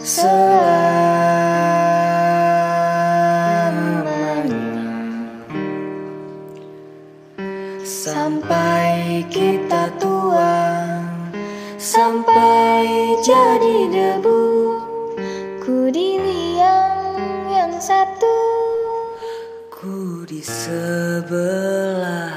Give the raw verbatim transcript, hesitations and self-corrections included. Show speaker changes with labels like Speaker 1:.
Speaker 1: selamanya, sampai kita tua, sampai jadi debu.
Speaker 2: Ku di liang yang satu,
Speaker 1: ku di sebelah